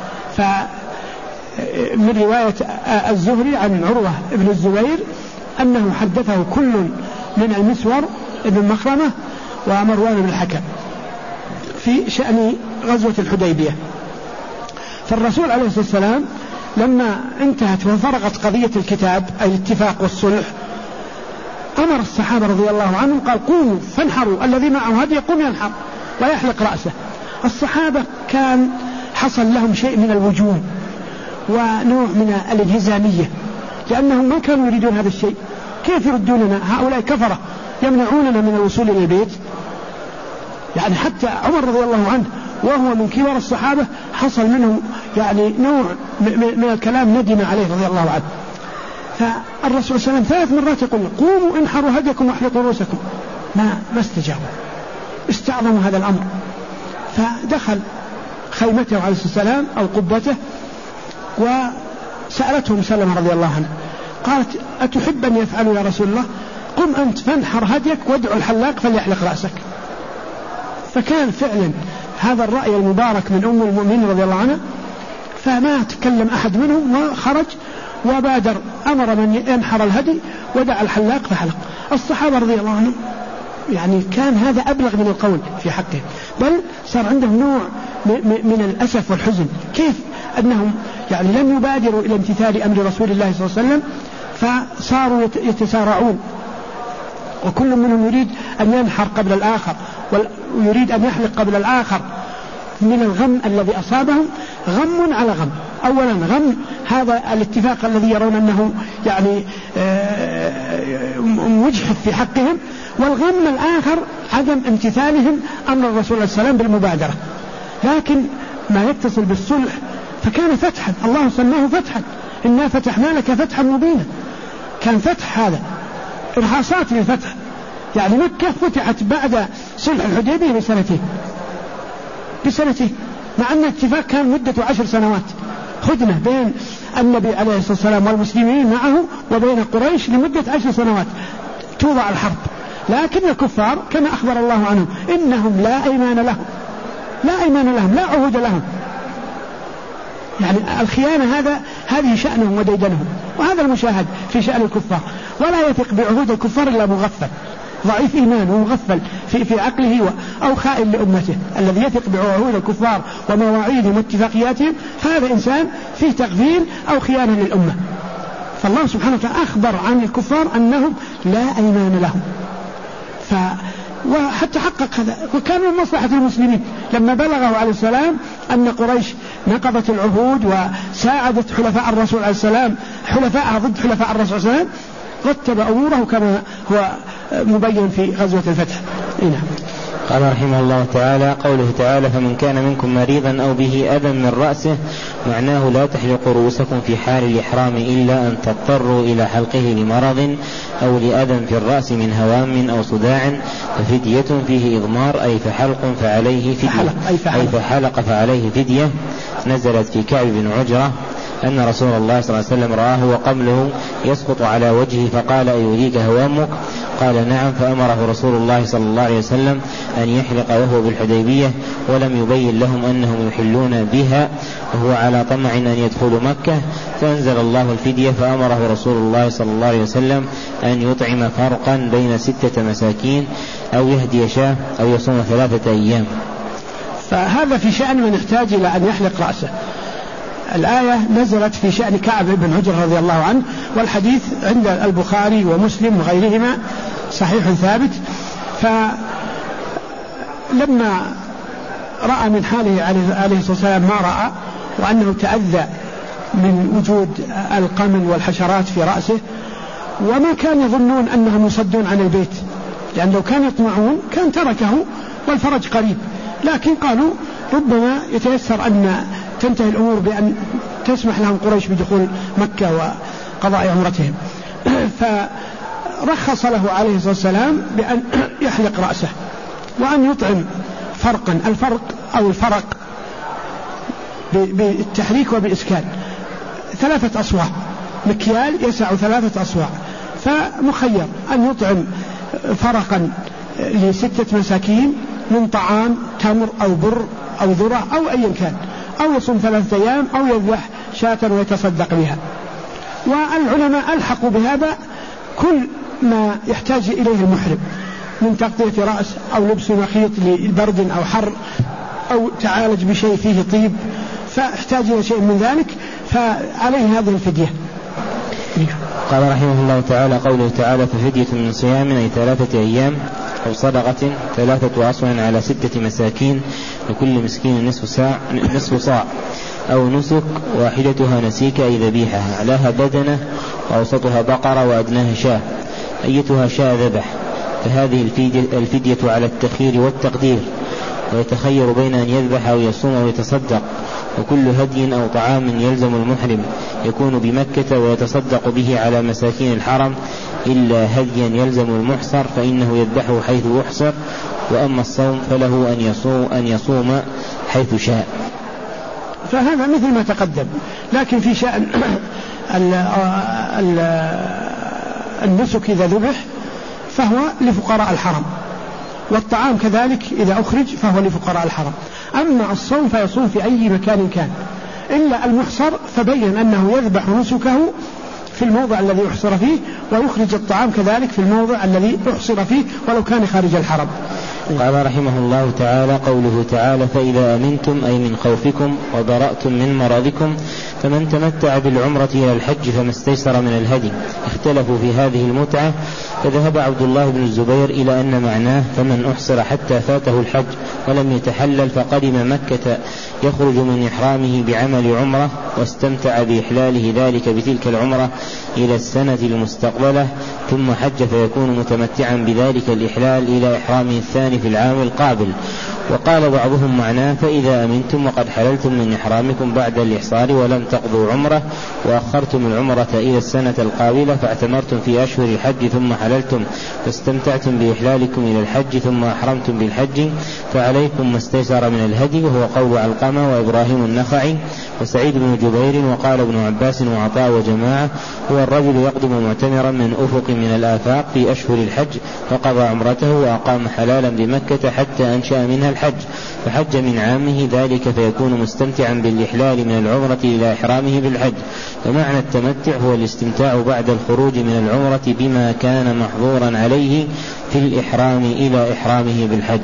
فمن رواية الزهري عن عروة بن الزبير أنه حدثه كل من المسور بن مخرمة ومروان بن الحكم في شأن غزوة الحديبية. فالرسول عليه الصلاة والسلام لما انتهت وفرغت قضية الكتاب أي الاتفاق والصلح، أمر الصحابة رضي الله عنهم قال قوموا فانحروا، الذي معه هدي يقوم ينحر ويحلق رأسه. الصحابة كان حصل لهم شيء من الوجوم ونوع من الانهزامية، لأنهم ما كانوا يريدون هذا الشيء. كيف يردوننا هؤلاء كفرة يمنعوننا من الوصول إلى البيت؟ يعني حتى عمر رضي الله عنه وهو من كبار الصحابة حصل منه يعني نوع من الكلام ندم عليه رضي الله عنه. فالرسول صلى الله عليه وسلم 3 مرات يقول قوموا انحروا هديكم واحلقوا رؤوسكم، ما استجابوا، استعظموا هذا الأمر. فدخل خيمته عليه الصلاة والسلام أو قبته، وسألته سلمة رضي الله عنه قالت أتحب أن يفعلوا يا رسول الله؟ قم أنت فانحر هديك وادعو الحلاق فليحلق رأسك. فكان فعلا هذا الرأي المبارك من أم المؤمنين رضي الله عنها، فما تكلم أحد منهم وخرج وبادر أمر من ينحر الهدي ودعا الحلاق فحلق. الصحابة رضي الله عنهم يعني كان هذا أبلغ من القول في حقه، بل صار عندهم نوع من الأسف والحزن، كيف أنهم يعني لم يبادروا إلى امتثال أمر رسول الله صلى الله عليه وسلم، فصاروا يتسارعون، وكل منهم يريد أن ينحر قبل الآخر ويريد أن يحلق قبل الآخر من الغم الذي أصابهم. غم على غم، أولا غم هذا الاتفاق الذي يرون أنه يعني مجحف في حقهم، والغم الآخر عدم امتثالهم أمر الرسول صلى الله عليه وسلم بالمبادرة. لكن ما يتصل بالصلح فكان فتحا، الله سماه فتحا، إنا فتحنا لك فتحا مبينا. كان فتح هذا إرهاصات للفتح، يعني مكة فتحت بعد صلح الحديبية بسنتين، مع أن الاتفاق كان مدة 10 سنوات خدمة بين النبي عليه الصلاة والسلام والمسلمين معه وبين قريش لمدة 10 سنوات توضع الحرب. لكن الكفار كما أخبر الله عنهم إنهم لا أيمان لهم لا عهود لهم، يعني الخيانة هذه شأنهم وديدنهم، وهذا المشاهد في شأن الكفار. ولا يثق بعهود الكفار إلا مغفل ضعيف إيمان ومغفل في عقله أو خائن لأمته. الذي يثق بعهود الكفار ومواعيدهم واتفاقياتهم هذا إنسان فيه تغفيل أو خيانة للأمة. فالله سبحانه وتعالى أخبر عن الكفار أنهم لا أيمان لهم، وحتى حقق هذا، وكان من مصلحة المسلمين لما بلغه عليه السلام أن قريش نقضت العهود وساعدت حلفاء الرسول عليه السلام حلفاءها ضد حلفاء الرسول عليه السلام، رتب أموره كما هو مبين في غزوة الفتح. نعم. قال رحمه الله تعالى: قوله تعالى: فمن كان منكم مريضا أو به أذى من رأسه، معناه لا تحلقوا رؤوسكم في حال الإحرام إلا أن تضطروا إلى حلقه لمرض أو لأذى في الرأس من هوام أو صداع، ففدية فيه إضمار، أي فحلق فعليه فدية، أي فحلق فعليه فدية. نزلت في كعب بن عجرة أن رسول الله صلى الله عليه وسلم رآه وقبله يسقط على وجهه فقال: أيؤذيك هوامك؟ قال: نعم. فأمره رسول الله صلى الله عليه وسلم أن يحلق وهو بالحديبية، ولم يبين لهم أنهم يحلون بها وهو على طمع أن يدخلوا مكة، فأنزل الله الفدية، فأمره رسول الله صلى الله عليه وسلم أن يطعم فرقا بين 6 مساكين أو يهدي شاة أو يصوم 3 أيام. فهذا في شأن من يحتاج إلى أن يحلق رأسه. الآية نزلت في شأن كعب بن عجرة رضي الله عنه، والحديث عند البخاري ومسلم وغيرهما صحيح ثابت. فلما رأى من حاله عليه الصلاة والسلام ما رأى، وأنه تأذى من وجود القمل والحشرات في رأسه، وما كان يظنون أنهم يصدون عن البيت، لأن لو كانوا يطمعون كان تركه والفرج قريب، لكن قالوا ربما يتيسر أن تنتهي الأمور بأن تسمح لهم قريش بدخول مكة وقضاء عمرتهم. رخص له عليه الصلاة والسلام بأن يحلق رأسه وأن يطعم فرقا. الفرق أو الفرق بالتحريك وبالإسكان 3 أصواع، مكيال يسع 3 أصواع، فمخير أن يطعم فرقا ل6 مساكين من طعام تمر أو بر أو ذرة أو أي كان، أو يصوم 3 أيام، أو يذبح شاة ويتصدق بها. والعلماء ألحقوا بهذا كل ما يحتاج إليه المحرم من تغطية رأس أو لبس مخيط لبرد أو حر أو تعالج بشيء فيه طيب فاحتاج إلى شيء من ذلك، فعليه هذه الفدية. قال رحمه الله تعالى: قوله تعالى: ففدية من صيام أي 3 أيام أو صدقة 3 أصواع على 6 مساكين لكل مسكين نصف صاع أو نسك، واحدتها نسيك أي ذبيحة، أعلاها بدنة وأوسطها بقرة وأدناها شاة، أيتها شاة ذبح. فهذه الفدية على التخيير والتقدير، ويتخير بين أن يذبح أو يصوم أو يتصدق. وكل هدي أو طعام يلزم المحرم يكون بمكة ويتصدق به على مساكين الحرم، إلا هديا يلزم المحصر فإنه يذبحه حيث يحصر. وأما الصوم فله أن يصوم حيث شاء. فهذا مثل ما تقدم، لكن في شأن النسك إذا ذبح فهو لفقراء الحرم، والطعام كذلك إذا أخرج فهو لفقراء الحرم. أما الصوم فيصوم في أي مكان كان، إلا المحصر فبين أنه يذبح نسكه في الموضع الذي يحصر فيه، ويخرج الطعام كذلك في الموضع الذي يحصر فيه ولو كان خارج الحرم. قال رحمه الله تعالى: قوله تعالى: فإذا أمنتم أي من خوفكم وبرأتم من مرضكم فمن تمتع بالعمرة إلى الحج فما استيسر من الهدي. اختلفوا في هذه المتعة، فذهب عبد الله بن الزبير إلى أن معناه فمن أحصر حتى فاته الحج ولم يتحلل فقدم مكة يخرج من إحرامه بعمل عمرة واستمتع بإحلاله ذلك بتلك العمرة إلى السنة المستقبلة ثم حج فيكون متمتعا بذلك الإحلال إلى إحرامه الثاني في العام القابل. وقال بعضهم معناه فإذا أمنتم وقد حللتم من إحرامكم بعد الإحصار ولم تقضوا عمرة وأخرتم العمرة إلى السنة القابلة فاعتمرتم في أشهر الحج ثم حللتم فاستمتعتم بإحلالكم إلى الحج ثم أحرمتم بالحج فعليكم ما استيسر من الهدي. وهو قول علقمة وإبراهيم النخعي وسعيد بن جبير. وقال ابن عباس وعطاء وجماعة: هو الرجل يقدم معتمرا من أفق من الآفاق في أشهر الحج فقضى عمرته وأقام حلالا بمكة حتى أنشأ منها الحج فحج من عامه ذلك فيكون مستمتعا بالإحلال من العمرة إلى إحرامه بالحج. فمعنى التمتع هو الاستمتاع بعد الخروج من العمرة بما كان محظورا عليه في الإحرام إلى إحرامه بالحج.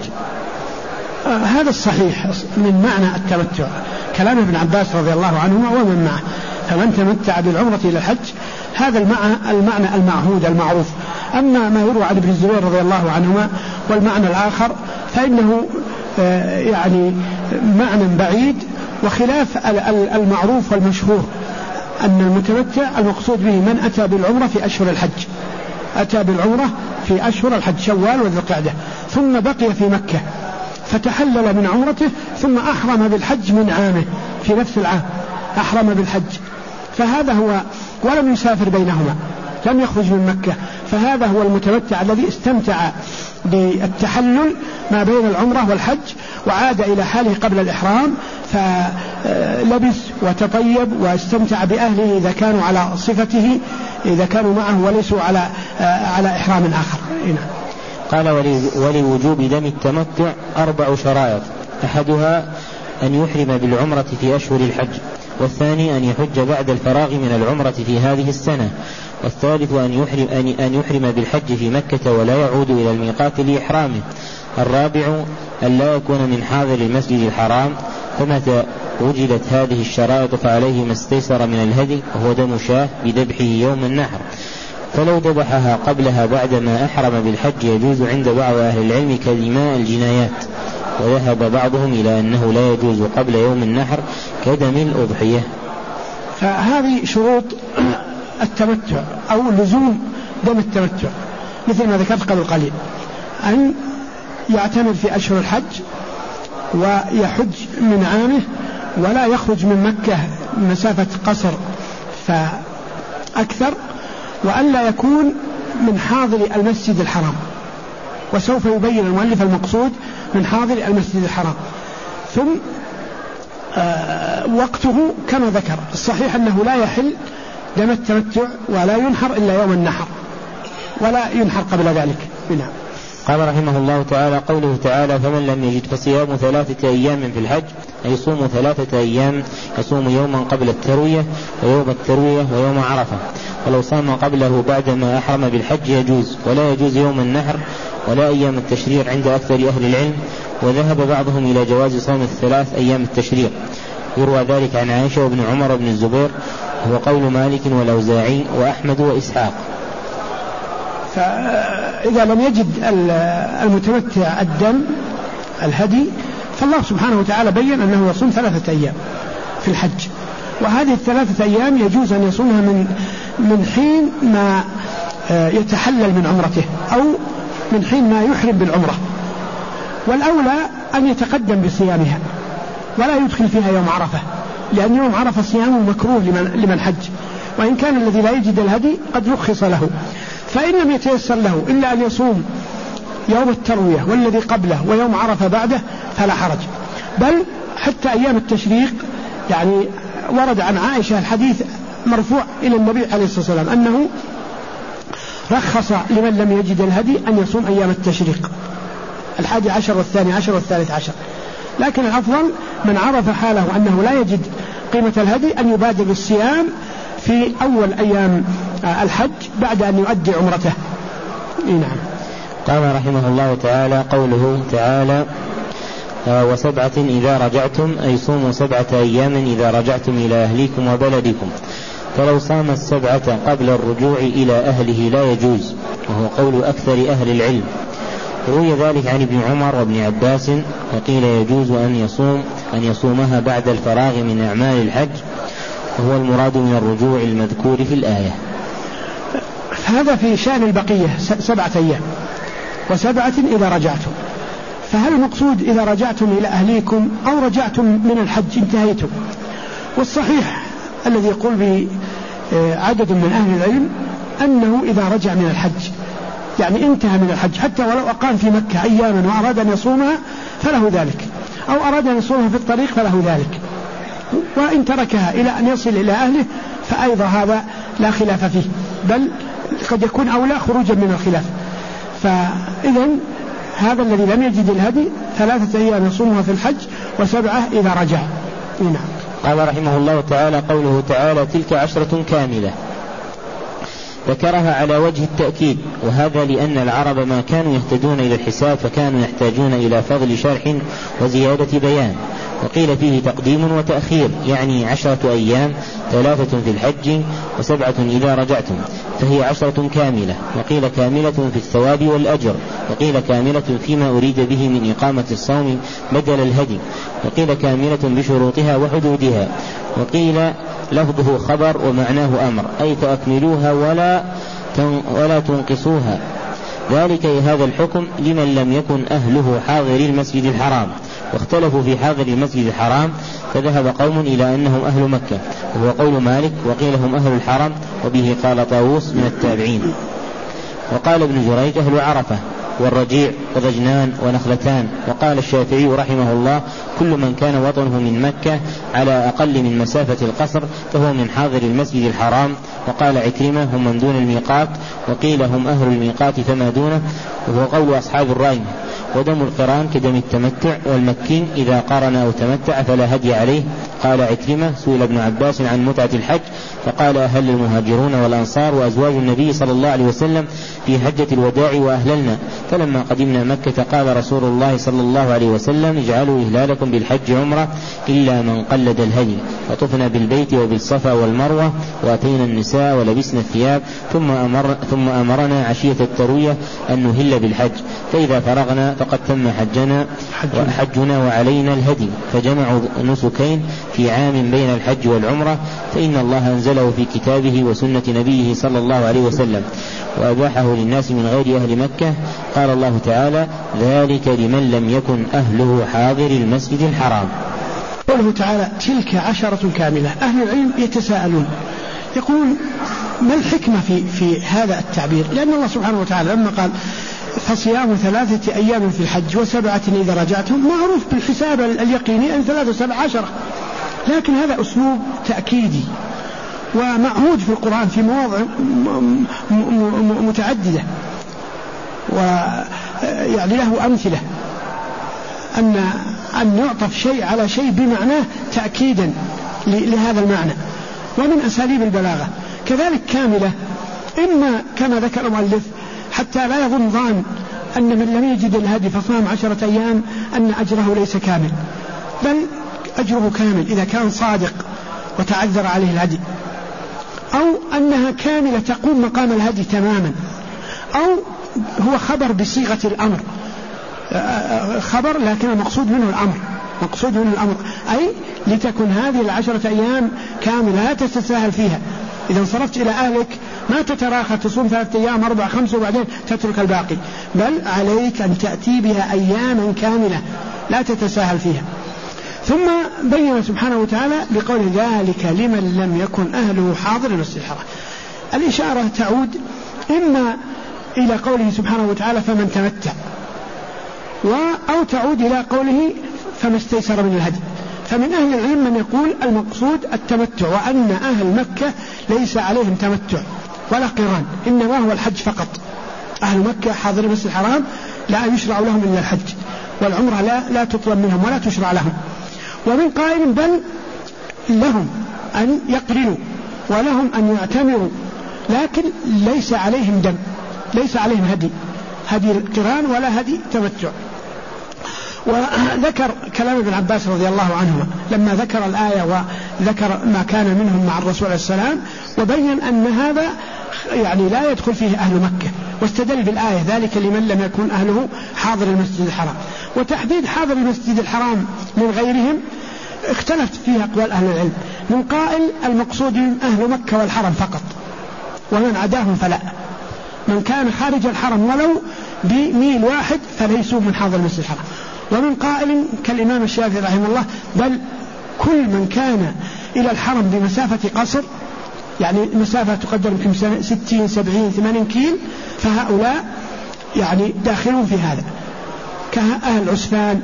هذا الصحيح من معنى التمتع، كلام ابن عباس رضي الله عنهما ومن معه: فمن تمتع بالعمرة إلى الحج، هذا المعنى المعهود المعروف. أما ما يروى عن ابن الزبير رضي الله عنهما والمعنى الآخر فإنه يعني معنى بعيد وخلاف المعروف والمشهور، أن المتمتع المقصود به من أتى بالعمرة في أشهر الحج، أتى بالعمرة في أشهر الحج شوال وذي القعدة ثم بقي في مكة فتحلل من عمرته ثم أحرم بالحج من عامه في نفس العام أحرم بالحج، فهذا هو، ولم يسافر بينهما، لم يخرج من مكة، فهذا هو المتمتع الذي استمتع بالتحلل ما بين العمرة والحج وعاد إلى حاله قبل الإحرام فلبس وتطيب واستمتع بأهله إذا كانوا على صفته، إذا كانوا معه وليسوا على إحرام آخر. قال: ولوجوب دم التمتع 4 شرائط: أحدها أن يحرم بالعمرة في أشهر الحج، والثاني أن يحج بعد الفراغ من العمرة في هذه السنة، والثالث أن يحرم بالحج في مكة ولا يعود إلى الميقات لإحرامه، الرابع أن لا يكون من حاضر المسجد الحرام. فمتى وجدت هذه الشرائط فعليه ما استيسر من الهدي وهو دم شاه بذبحه يوم النحر، فلو ذبحها قبلها بعدما أحرم بالحج يجوز عند بعض أهل العلم كدماء الجنايات، وذهب بعضهم إلى أنه لا يجوز قبل يوم النحر كدم الأضحية. فهذه شروط التمتع أو لزوم دم التمتع مثل ما ذكرت قبل قليل: أن يعتمر في أشهر الحج ويحج من عامه ولا يخرج من مكة مسافة قصر فأكثر، وأن لا يكون من حاضر المسجد الحرام، وسوف يبين المؤلف المقصود من حاضر المسجد الحرام. ثم وقته كما ذكر، الصحيح أنه لا يحل دم التمتع ولا ينحر إلا يوم النحر، ولا ينحر قبل ذلك. نعم. قال رحمه الله تعالى: قوله تعالى: فمن لم يجد فصيام 3 أيام في الحج، أي يصوم 3 أيام، يصوم يوما قبل التروية ويوم التروية ويوم عرفة، ولو صام قبله بعدما أحرم بالحج يجوز، ولا يجوز يوم النحر ولا أيام التشريق عند أكثر أهل العلم، وذهب بعضهم إلى جواز صوم 3 أيام التشريق. يروى ذلك عن عائشة وابن عمر وابن الزبير، هو قول مالك والأوزاعي وأحمد وإسحاق. فإذا لم يجد المتمتع الدم الهدي، فالله سبحانه وتعالى بين أنه يصوم 3 أيام في الحج، وهذه 3 أيام يجوز أن يصومها من حين ما يتحلل من عمرته أو من حين ما يحرم بالعمرة، والأولى أن يتقدم بصيامها ولا يدخل فيها يوم عرفة، لأن يوم عرفة صيامه مكروه لمن حج، وإن كان الذي لا يجد الهدي قد رخص له. فإن لم يتيسر له إلا أن يصوم يوم التروية والذي قبله ويوم عرفة بعده فلا حرج. بل حتى أيام التشريق يعني ورد عن عائشة الحديث مرفوع إلى النبي عليه الصلاة والسلام أنه رخص لمن لم يجد الهدي أن يصوم أيام التشريق 11 والثاني والثالث عشر، لكن الأفضل من عرف حاله أنه لا يجد قيمة الهدي أن يبادر بالصيام في أول أيام الحج بعد أن يؤدي عمرته. نعم. قال رحمه الله تعالى: قوله تعالى: و7 إذا رجعتم، أي صوموا 7 أيام إذا رجعتم إلى أهليكم وبلدكم، فلو صام 7 قبل الرجوع إلى أهله لا يجوز، وهو قول أكثر أهل العلم. روي ذلك عن ابن عمر وابن عباس، وقيل يجوز أن يصومها بعد الفراغ من أعمال الحج، وهو المراد من الرجوع المذكور في الآية. هذا في شأن البقية 7 أيام، و7 إذا رجعتم، فهل المقصود إذا رجعتم إلى أهليكم أو رجعتم من الحج انتهيتم؟ والصحيح الذي يقول بعدد من أهل العلم أنه إذا رجع من الحج يعني انتهى من الحج، حتى ولو أقام في مكة أياما وأراد أن يصومها فله ذلك، أو أراد أن يصومها في الطريق فله ذلك، وإن تركها إلى أن يصل إلى أهله فأيضا هذا لا خلاف فيه، بل قد يكون أولى خروجا من الخلاف. فإذا هذا الذي لم يجد الهدي 3 أيام يصومها في الحج، و7 إذا رجع. نعم. قال رحمه الله تعالى: قوله تعالى: تلك 10 كاملة، ذكرها على وجه التأكيد، وهذا لأن العرب ما كانوا يهتدون إلى الحساب، فكانوا يحتاجون إلى فضل شرح وزيادة بيان، وقيل فيه تقديم وتأخير، يعني 10 أيام، 3 في الحج و7 إذا رجعتم، فهي 10 كاملة. وقيل كاملة في الثواب والأجر، وقيل كاملة فيما أريد به من إقامة الصوم بدل الهدي، وقيل كاملة بشروطها وحدودها، وقيل لفظه خبر ومعناه أمر، أي فأكملوها ولا تنقصوها. ذلك هذا الحكم لمن لم يكن أهله حاضر المسجد الحرام. واختلفوا في حاضر المسجد الحرام، فذهب قوم إلى أنهم أهل مكة، وهو قول مالك، وقيل هم أهل الحرم، وبه قال طاووس من التابعين. وقال ابن جريج أهل عرفة والرجيع وضجنان ونخلتان. وقال الشافعي رحمه الله: كل من كان وطنه من مكة على أقل من مسافة القصر فهو من حاضر المسجد الحرام. وقال عكرمة: هم من دون الميقات، وقيل هم أهل الميقات فما دونه، وهو قول أصحاب الرأي. ودم القران كدم التمتع، والمكين إذا قرن أو تمتع فلا هدي عليه. قال عكرمة: سئل ابن عباس عن متعة الحج فقال: أهل المهاجرون والأنصار وأزواج النبي صلى الله عليه وسلم في حجة الوداع وأهللنا. فلما قدمنا مكة قال رسول الله صلى الله عليه وسلم: اجعلوا إهلالكم بالحج عمرة إلا من قلد الهدي. فطفنا بالبيت وبالصفا والمروة، وأتينا النساء ولبسنا الثياب، ثم أمرنا عشية التروية أن نهل بالحج، فإذا فرغنا فقد تم حجنا وعلينا الهدي. فجمعوا نسكين في عام بين الحج والعمرة، فإن الله أنزله في كتابه وسنة نبيه صلى الله عليه وسلم، وأباحه للناس من غير أهل مكة. قال الله تعالى: ذلك لمن لم يكن أهله حاضر المسجد الحرام. قوله تعالى: تلك 10 كاملة. أهل العلم يتساءلون، يقول: ما الحكمة في هذا التعبير؟ لأن الله سبحانه وتعالى لما قال فصيام 3 أيام في الحج و7 إذا رجعتم، معروف بالحساب اليقيني أن 3 و7 10، لكن هذا أسلوب تأكيدي ومعهود في القرآن في مواضع متعددة، ويعني له أمثلة أن يعطف شيء على شيء بمعناه تأكيدا لهذا المعنى. ومن أساليب البلاغة كذلك كاملة، إما كما ذكر المؤلف حتى لا يظن ظان أن من لم يجد الهدي فصام 10 أيام أن أجره ليس كامل، بل أجره كامل إذا كان صادق وتعذر عليه الهدي، أو أنها كاملة تقوم مقام الهدي تماما، أو هو خبر بصيغة الأمر، خبر لكن المقصود منه الأمر، أي لتكن هذه 10 أيام كاملة لا تتساهل فيها. إذا انصرفت إلى أهلك ما تتراخى تصوم 3 أيام 4 5 وبعدين تترك الباقي، بل عليك أن تأتي بها أياما كاملة لا تتساهل فيها. ثم بين سبحانه وتعالى بقول ذلك لمن لم يكن أهله حاضر المسجد الحرام. الإشارة تعود إما إلى قوله سبحانه وتعالى فمن تمتع، أو تعود إلى قوله فما استيسر من الهدي. فمن أهل العلم من يقول المقصود التمتع، وأن أهل مكة ليس عليهم تمتع ولا قران، إنما هو الحج فقط. أهل مكة حاضر المسجد الحرام لا يشرع لهم إلا الحج، والعمرة لا تطلب منهم ولا تشرع لهم. ومن قائل بل لهم أن يقرنوا ولهم أن يعتمروا، لكن ليس عليهم دم، ليس عليهم هدي القران ولا هدي تمتع. وذكر كلام ابن عباس رضي الله عنهما لما ذكر الآية وذكر ما كان منهم مع الرسول عليه السلام، وبين أن هذا يعني لا يدخل فيه أهل مكة، واستدل بالآية ذلك لمن لم يكن أهله حاضر المسجد الحرام. وتحديد حاضر المسجد الحرام من غيرهم اختلفت فيه أقوال أهل العلم، من قائل المقصود أهل مكة والحرم فقط، ومن عداهم فلا، من كان خارج الحرم ولو بميل واحد فليسوا من حاضر المسجد الحرام. ومن قائل كالإمام الشافعي رحمه الله بل كل من كان إلى الحرم بمسافة قصر، يعني مسافة تقدر يمكن 60 70 80 كيل، فهؤلاء يعني داخلون في هذا، كأهل عسفان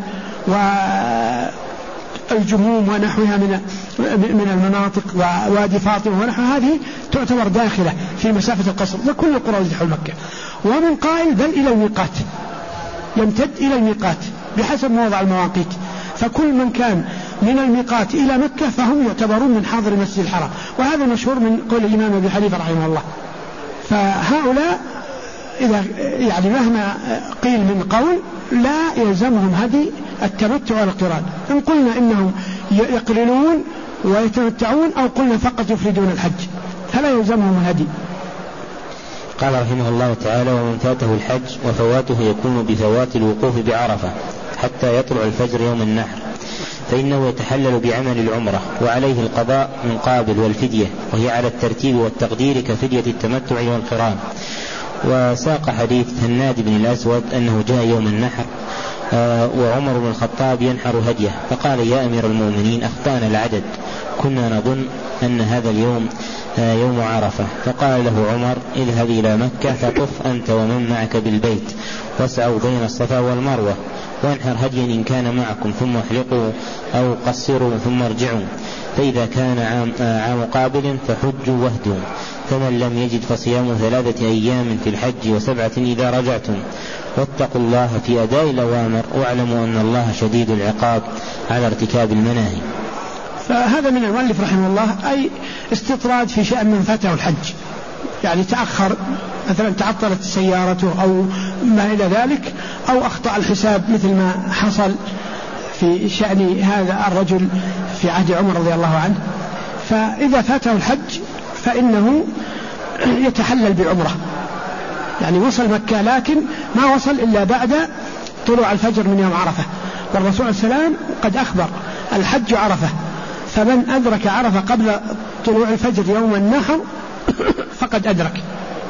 والجموم ونحوها من المناطق ووادي فاطمة ونحوها، هذه تعتبر داخلة في مسافة القصر، وكل القرى حول مكة. ومن قائل بل إلى الميقات، يمتد إلى الميقات بحسب موضع المواقيت، فكل من كان من الميقات إلى مكة فهم يعتبرون من حاضر المسجد الحرام، وهذا مشهور من قول الإمام أبي حنيفة رحمه الله. فهؤلاء إذا يعني مهما قيل من قول لا يلزمهم هدي التمتع والقران، إن قلنا إنهم يقرنون ويتمتعون أو قلنا فقط يفردون الحج فلا يلزمهم الهدي. قال رحمه الله تعالى ومن فاته الحج وفواته يكون بفوات الوقوف بعرفة حتى يطلع الفجر يوم النحر، فإنه يتحلل بعمل العمرة وعليه القضاء من قابل والفدية، وهي على الترتيب والتقدير كفدية التمتع والقران. وساق حديث هناد بن الأسود أنه جاء يوم النحر وعمر بن الخطاب ينحر هديه، فقال يا أمير المؤمنين أخطأنا العدد، كنا نظن أن هذا اليوم يوم عرفة. فقال له عمر اذهب إلى مكة فطف أنت ومن معك بالبيت واسعوا بين الصفا والمروة وانحر هديا إن كان معكم، ثم احلقوا أو قصروا ثم ارجعوا، فإذا كان عام قابل فحجوا واهدوا، فمن لم يجد فصيام 3 أيام في الحج و7 إذا رجعتم، واتقوا الله في أداء الأوامر واعلموا أن الله شديد العقاب على ارتكاب المناهي. فهذا من المؤلف رحمه الله أي استطراد في شأن من فاته الحج، يعني تأخر مثلا تعطلت سيارته أو ما إلى ذلك، أو أخطأ الحساب مثل ما حصل في شأن هذا الرجل في عهد عمر رضي الله عنه. فإذا فاته الحج فإنه يتحلل بعمرة، يعني وصل مكة لكن ما وصل إلا بعد طلوع الفجر من يوم عرفة، والرسول عليه السلام قد أخبر الحج عرفة، فمن أدرك عرفة قبل طلوع الفجر يوم النحر فقد أدرك،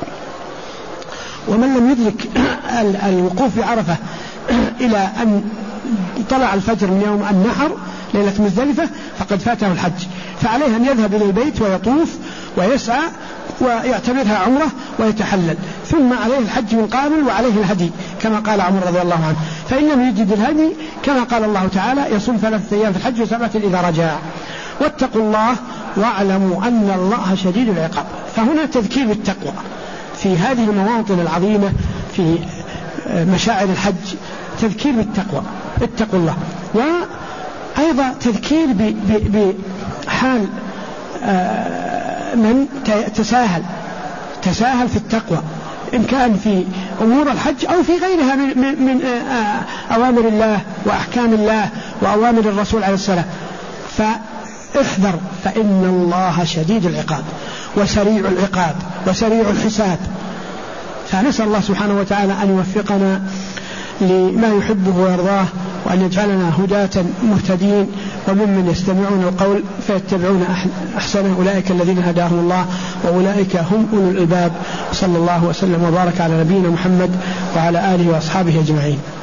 ومن لم يدرك الوقوف بعرفة إلى أن طلع الفجر من يوم النحر ليلة مزدلفة فقد فاته الحج، فعليه أن يذهب إلى البيت ويطوف ويسعى ويعتبرها عمرة ويتحلل، ثم عليه الحج من قابل وعليه الهدي كما قال عمر رضي الله عنه، فإن لم يجد الهدي كما قال الله تعالى يصوم 3 أيام في الحج و7 إذا رجع. واتقوا الله واعلموا أن الله شديد العقاب. فهنا تذكير بالتقوى في هذه المواطن العظيمة في مشاعر الحج، تذكير بالتقوى، اتقوا الله. وأيضا تذكير بحال من تساهل في التقوى، إن كان في أمور الحج أو في غيرها من أوامر الله وأحكام الله وأوامر الرسول عليه الصلاة، فاحذر فإن الله شديد العقاب وسريع العقاب وسريع الحساب. فنسأل الله سبحانه وتعالى أن يوفقنا لما يحبه ويرضاه، وأن يجعلنا هداة مهتدين وممن يستمعون القول فيتبعون أحسنه، أولئك الذين هداهم الله وأولئك هم أولو الألباب. صلى الله وسلم وبارك على نبينا محمد وعلى آله وأصحابه أجمعين.